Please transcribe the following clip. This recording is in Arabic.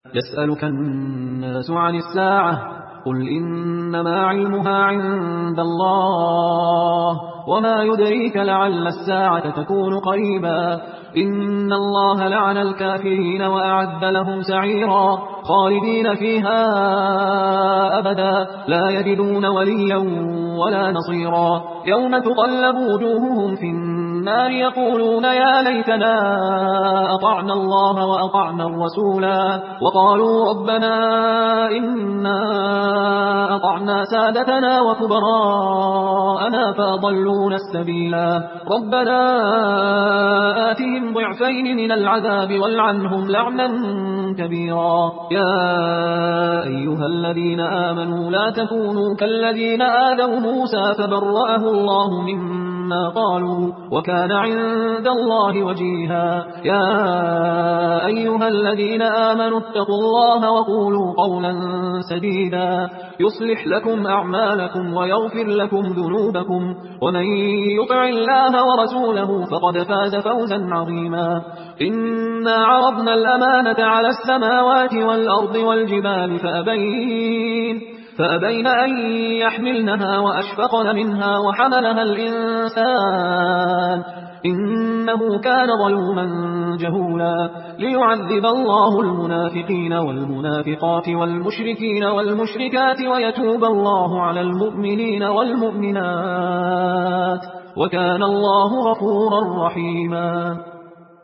يسألك الناس عن الساعة قل إنما علمها عند الله وما يدريك لعل الساعة تكون قريبا إن الله لعن الكافرين وأعد لهم سعيرا خالدين فيها أبدا لا يجدون وليا ولا نصيرا يوم تقلب وجوههم في النار يقولون يا ليتنا أطعنا الله وأطعنا الرسولا وقالوا ربنا إنا أطعنا سادتنا وكبراءنا فأضلونا السبيلا ربنا آتهم ضعفين من العذاب والعنهم لعنا كبيرا يا أيها الذين آمنوا لا تكونوا كالذين آذوا موسى فبرأه الله مما قالوا وكان عند الله وجيها يا أيها الذين آمنوا اتقوا الله وقولوا قولا سديدا يصلح لكم أعمالكم ويغفر لكم ذنوبكم ومن يطع الله ورسوله فقد فاز فوزا عظيما إنا عرضنا الأمانة على السماوات والأرض والجبال فأبين أن يحملنها وأشفقن منها وحملها الإنسان إنه كان ظلوما جهولا ليعذب الله المنافقين والمنافقات والمشركين والمشركات ويتوب الله على المؤمنين والمؤمنات وكان الله غفورا رحيما